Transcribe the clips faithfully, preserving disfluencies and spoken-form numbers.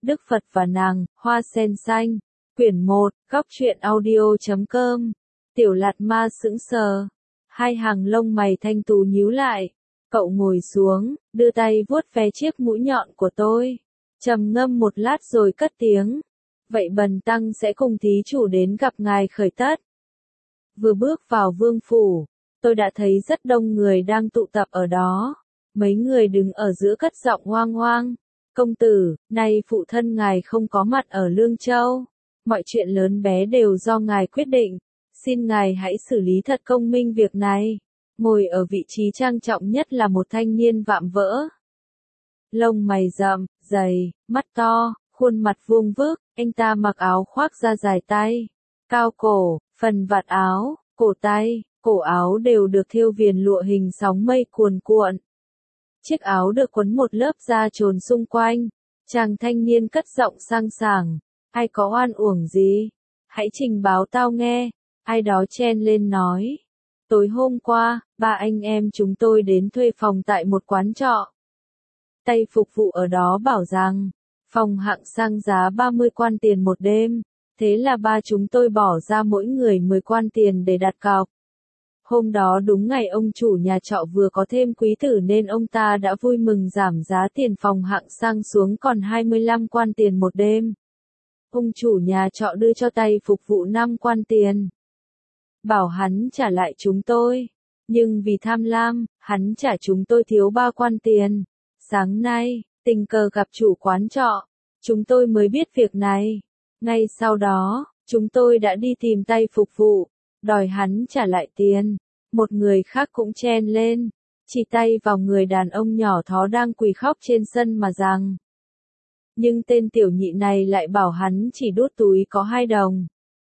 Đức Phật và nàng, Hoa sen xanh. Quyển một, góc truyện audio chấm com. Tiểu Lạt Ma sững sờ. Hai hàng lông mày thanh tú nhíu lại. Cậu ngồi xuống, đưa tay vuốt ve chiếc mũi nhọn của tôi. Trầm ngâm một lát rồi cất tiếng. Vậy bần tăng sẽ cùng thí chủ đến gặp ngài khởi tất. Vừa bước vào vương phủ, tôi đã thấy rất đông người đang tụ tập ở đó. Mấy người đứng ở giữa cất giọng hoang hoang. Công tử, nay phụ thân ngài không có mặt ở Lương Châu. Mọi chuyện lớn bé đều do ngài quyết định. Xin ngài hãy xử lý thật công minh việc này. Ngồi ở vị trí trang trọng nhất là một thanh niên vạm vỡ. Lông mày rậm, dày, mắt to, khuôn mặt vuông vức, anh ta mặc áo khoác da dài tay, cao cổ, phần vạt áo, cổ tay, cổ áo đều được thêu viền lụa hình sóng mây cuồn cuộn. Chiếc áo được quấn một lớp da trồn xung quanh. Chàng thanh niên cất giọng sang sảng. Ai có oan uổng gì? Hãy trình báo tao nghe. Ai đó chen lên nói. Tối hôm qua, ba anh em chúng tôi đến thuê phòng tại một quán trọ. Tay phục vụ ở đó bảo rằng, phòng hạng sang giá ba mươi quan tiền một đêm. Thế là ba chúng tôi bỏ ra mỗi người mười quan tiền để đặt cọc. Hôm đó đúng ngày ông chủ nhà trọ vừa có thêm quý tử nên ông ta đã vui mừng giảm giá tiền phòng hạng sang xuống còn hai mươi lăm quan tiền một đêm. Ông chủ nhà trọ đưa cho tay phục vụ năm quan tiền. Bảo hắn trả lại chúng tôi. Nhưng vì tham lam, hắn trả chúng tôi thiếu ba quan tiền. Sáng nay, tình cờ gặp chủ quán trọ. Chúng tôi mới biết việc này. Ngay sau đó, chúng tôi đã đi tìm tay phục vụ. Đòi hắn trả lại tiền. Một người khác cũng chen lên, chỉ tay vào người đàn ông nhỏ thó đang quỳ khóc trên sân mà rằng. Nhưng tên tiểu nhị này lại bảo hắn chỉ đút túi có hai đồng.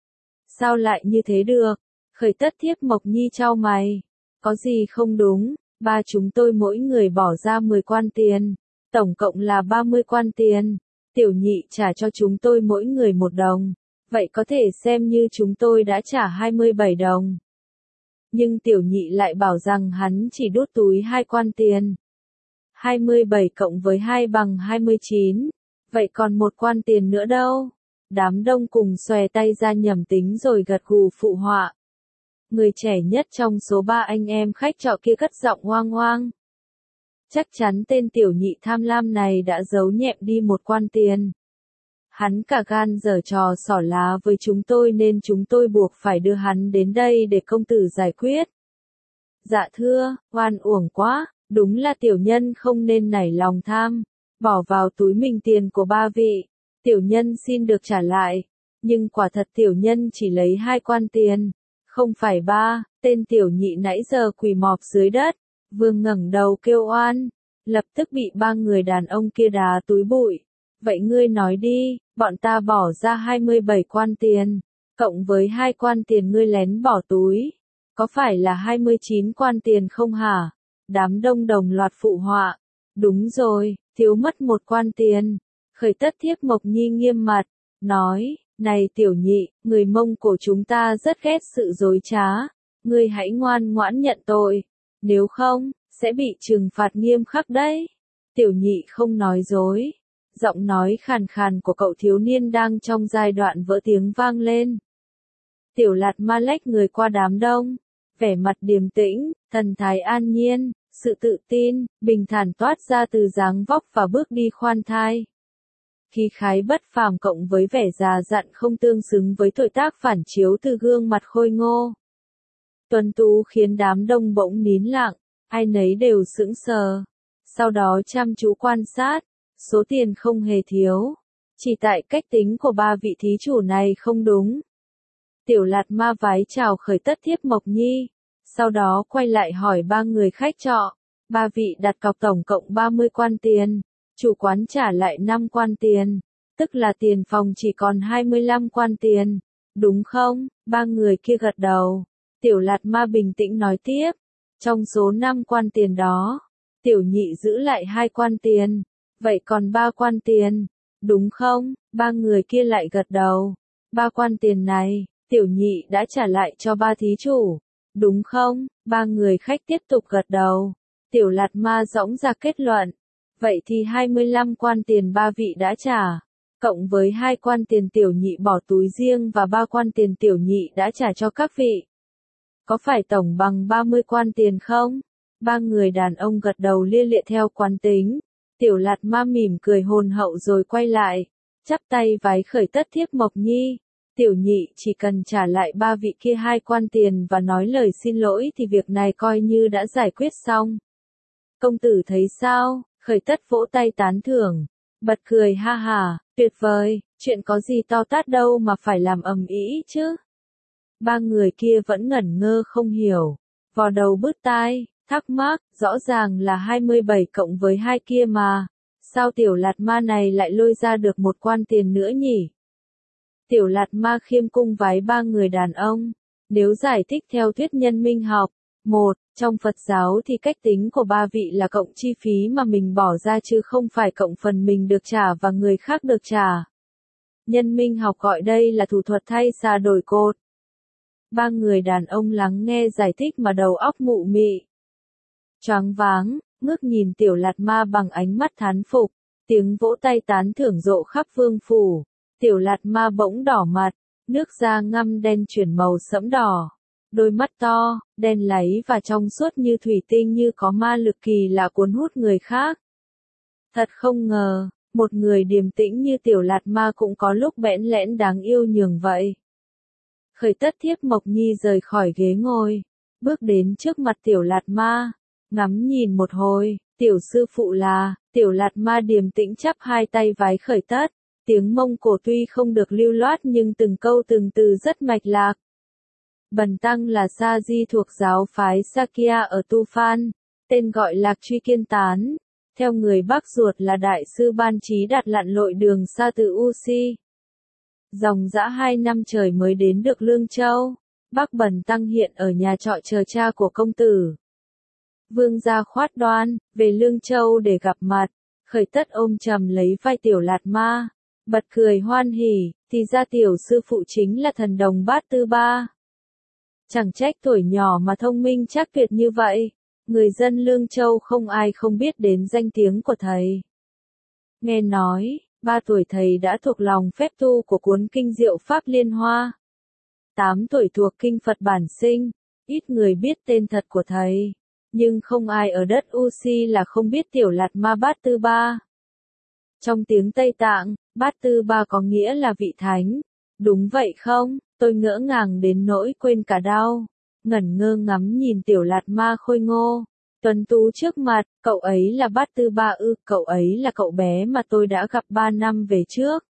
Sao lại như thế được? Khởi tất Thiếp Mộc Nhi chau mày. Có gì không đúng, ba chúng tôi mỗi người bỏ ra mười quan tiền, tổng cộng là ba mươi quan tiền. Tiểu nhị trả cho chúng tôi mỗi người một đồng. Vậy có thể xem như chúng tôi đã trả hai mươi bảy đồng. Nhưng tiểu nhị lại bảo rằng hắn chỉ đút túi hai quan tiền. hai mươi bảy cộng với hai bằng hai mươi chín. Vậy còn một quan tiền nữa đâu? Đám đông cùng xòe tay ra nhẩm tính rồi gật gù phụ họa. Người trẻ nhất trong số ba anh em khách trọ kia cất giọng hoang hoang. Chắc chắn tên tiểu nhị tham lam này đã giấu nhẹm đi một quan tiền. Hắn cả gan giở trò xỏ lá với chúng tôi nên chúng tôi buộc phải đưa hắn đến đây để công tử giải quyết. Dạ thưa, oan uổng quá, đúng là tiểu nhân không nên nảy lòng tham, bỏ vào túi mình tiền của ba vị. Tiểu nhân xin được trả lại, nhưng quả thật tiểu nhân chỉ lấy hai quan tiền, không phải ba. Tên tiểu nhị nãy giờ quỳ mọp dưới đất, vương ngẩng đầu kêu oan, lập tức bị ba người đàn ông kia đá túi bụi. Vậy ngươi nói đi, bọn ta bỏ ra hai mươi bảy quan tiền, cộng với hai quan tiền ngươi lén bỏ túi, có phải là hai mươi chín quan tiền không hả? Đám đông đồng loạt phụ họa. Đúng rồi, thiếu mất một quan tiền. Khởi tất Thiếp Mộc Nhi nghiêm mặt, nói, này tiểu nhị, người Mông Cổ chúng ta rất ghét sự dối trá, ngươi hãy ngoan ngoãn nhận tội, nếu không, sẽ bị trừng phạt nghiêm khắc đấy. Tiểu nhị không nói dối. Giọng nói khàn khàn của cậu thiếu niên đang trong giai đoạn vỡ tiếng vang lên. Tiểu Lạt Ma lách người qua đám đông, vẻ mặt điềm tĩnh, thần thái an nhiên, sự tự tin, bình thản toát ra từ dáng vóc và bước đi khoan thai. Khí khái bất phàm cộng với vẻ già dặn không tương xứng với tuổi tác phản chiếu từ gương mặt khôi ngô. Tuấn tú khiến đám đông bỗng nín lặng, ai nấy đều sững sờ. Sau đó chăm chú quan sát. Số tiền không hề thiếu, chỉ tại cách tính của ba vị thí chủ này không đúng. Tiểu Lạt Ma vái chào khởi tất Thiếp Mộc Nhi, sau đó quay lại hỏi ba người khách trọ. Ba vị đặt cọc tổng cộng ba mươi quan tiền, chủ quán trả lại năm quan tiền, tức là tiền phòng chỉ còn hai mươi lăm quan tiền, đúng không? Ba người kia gật đầu. Tiểu Lạt Ma bình tĩnh nói tiếp, trong số năm quan tiền đó, tiểu nhị giữ lại hai quan tiền. Vậy còn ba quan tiền, đúng không? Ba người kia lại gật đầu. Ba quan tiền này, tiểu nhị đã trả lại cho ba thí chủ, đúng không? Ba người khách tiếp tục gật đầu. Tiểu Lạt Ma dõng ra kết luận. Vậy thì hai mươi lăm quan tiền ba vị đã trả. cộng với hai quan tiền tiểu nhị bỏ túi riêng và ba quan tiền tiểu nhị đã trả cho các vị. Có phải tổng bằng ba mươi quan tiền không? Ba người đàn ông gật đầu lia lịa theo quán tính. Tiểu Lạt Ma mỉm cười hồn hậu rồi quay lại, chắp tay vái khởi tất thiếp Mộc Nhi. Tiểu nhị chỉ cần trả lại ba vị kia hai quan tiền và nói lời xin lỗi thì việc này coi như đã giải quyết xong. Công tử thấy sao? Khởi tất vỗ tay tán thưởng, bật cười ha hả, tuyệt vời, chuyện có gì to tát đâu mà phải làm ầm ĩ chứ. Ba người kia vẫn ngẩn ngơ không hiểu, vò đầu bứt tai, thắc mắc, rõ ràng là hai mươi bảy cộng với hai kia mà, sao Tiểu Lạt Ma này lại lôi ra được một quan tiền nữa nhỉ? Tiểu Lạt Ma khiêm cung vái ba người đàn ông, nếu giải thích theo thuyết nhân minh học, một, trong Phật giáo thì cách tính của ba vị là cộng chi phí mà mình bỏ ra chứ không phải cộng phần mình được trả và người khác được trả. Nhân minh học gọi đây là thủ thuật thay xà đổi cột. Ba người đàn ông lắng nghe giải thích mà đầu óc mụ mị, choáng váng, ngước nhìn Tiểu Lạt Ma bằng ánh mắt thán phục, tiếng vỗ tay tán thưởng rộ khắp vương phủ. Tiểu Lạt Ma bỗng đỏ mặt, nước da ngăm đen chuyển màu sẫm đỏ, đôi mắt to, đen láy và trong suốt như thủy tinh như có ma lực kỳ lạ cuốn hút người khác. Thật không ngờ, một người điềm tĩnh như Tiểu Lạt Ma cũng có lúc bẽn lẽn đáng yêu nhường vậy. Khởi tất thiếp Mộc Nhi rời khỏi ghế ngồi, bước đến trước mặt Tiểu Lạt Ma, ngắm nhìn một hồi, tiểu sư phụ là, Tiểu Lạt Ma điềm tĩnh chắp hai tay vái khởi tất, tiếng Mông Cổ tuy không được lưu loát nhưng từng câu từng từ rất mạch lạc. Bần tăng là Sa Di thuộc giáo phái Sakya ở Tu Phan, tên gọi Lạc Truy Kiên Tán, theo người bác ruột là đại sư Ban Trí Đạt lặn lội đường xa từ U Si. Dòng dã hai năm trời mới đến được Lương Châu, bác bần tăng hiện ở nhà trọ chờ cha của công tử. Vương gia khoát đoan, về Lương Châu để gặp mặt, khởi tất ôm chầm lấy vai Tiểu Lạt Ma, bật cười hoan hỉ, thì ra tiểu sư phụ chính là thần đồng Bát Tư Ba. Chẳng trách tuổi nhỏ mà thông minh chắc tuyệt như vậy, người dân Lương Châu không ai không biết đến danh tiếng của thầy. Nghe nói, ba tuổi thầy đã thuộc lòng phép tu của cuốn kinh Diệu Pháp Liên Hoa. Tám tuổi thuộc kinh Phật Bản Sinh, ít người biết tên thật của thầy, nhưng không ai ở đất U Si là không biết Tiểu Lạt Ma Bát Tư Ba. Trong tiếng Tây Tạng, Bát Tư Ba có nghĩa là vị thánh, đúng vậy không? Tôi ngỡ ngàng đến nỗi quên cả đau, ngẩn ngơ ngắm nhìn Tiểu Lạt Ma khôi ngô, tuấn tú trước mặt, cậu ấy là Bát Tư Ba ư, cậu ấy là cậu bé mà tôi đã gặp ba năm về trước.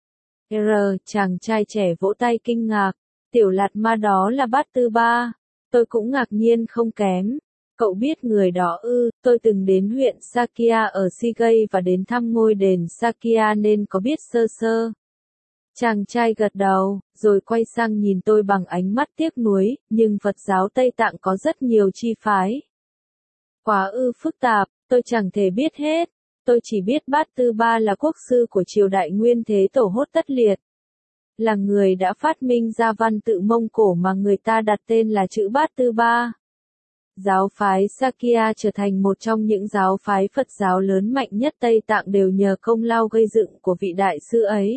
R, chàng trai trẻ vỗ tay kinh ngạc, Tiểu Lạt Ma đó là Bát Tư Ba, tôi cũng ngạc nhiên không kém. Cậu biết người đó ư, tôi từng đến huyện Sakya ở Sigay và đến thăm ngôi đền Sakya nên có biết sơ sơ. Chàng trai gật đầu, rồi quay sang nhìn tôi bằng ánh mắt tiếc nuối, nhưng Phật giáo Tây Tạng có rất nhiều chi phái. Quá ư phức tạp, tôi chẳng thể biết hết, tôi chỉ biết Bát Tư Ba là quốc sư của triều đại Nguyên Thế Tổ Hốt Tất Liệt. Là người đã phát minh ra văn tự Mông Cổ mà người ta đặt tên là chữ Bát Tư Ba. Giáo phái Sakya trở thành một trong những giáo phái Phật giáo lớn mạnh nhất Tây Tạng đều nhờ công lao gây dựng của vị đại sư ấy.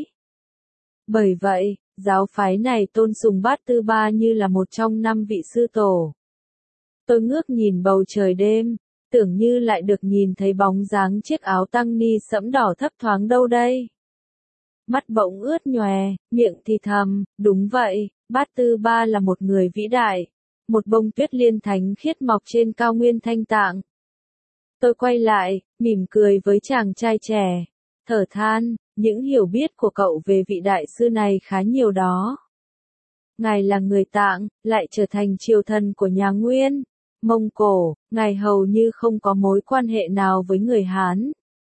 Bởi vậy, giáo phái này tôn sùng Bát Tư Ba như là một trong năm vị sư tổ. Tôi ngước nhìn bầu trời đêm, tưởng như lại được nhìn thấy bóng dáng chiếc áo tăng ni sẫm đỏ thấp thoáng đâu đây. Mắt bỗng ướt nhòe, miệng thì thầm, đúng vậy, Bát Tư Ba là một người vĩ đại. Một bông tuyết liên thánh khiết mọc trên cao nguyên Thanh Tạng. Tôi quay lại, mỉm cười với chàng trai trẻ, thở than, những hiểu biết của cậu về vị đại sư này khá nhiều đó. Ngài là người Tạng, lại trở thành triều thần của nhà Nguyên, Mông Cổ, ngài hầu như không có mối quan hệ nào với người Hán.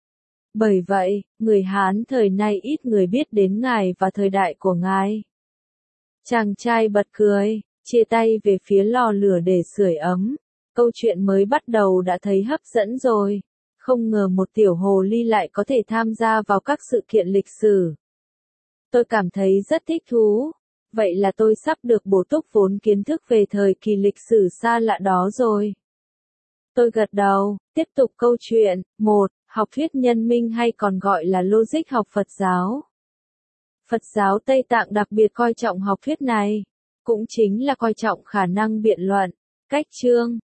Bởi vậy, người Hán thời nay ít người biết đến ngài và thời đại của ngài. Chàng trai bật cười, chia tay về phía lò lửa để sưởi ấm. Câu chuyện mới bắt đầu đã thấy hấp dẫn rồi. Không ngờ một tiểu hồ ly lại có thể tham gia vào các sự kiện lịch sử. Tôi cảm thấy rất thích thú. Vậy là tôi sắp được bổ túc vốn kiến thức về thời kỳ lịch sử xa lạ đó rồi. Tôi gật đầu, tiếp tục câu chuyện. Một. Học thuyết nhân minh hay còn gọi là logic học Phật giáo. Phật giáo Tây Tạng đặc biệt coi trọng học thuyết này, cũng chính là coi trọng khả năng biện luận, cách chương,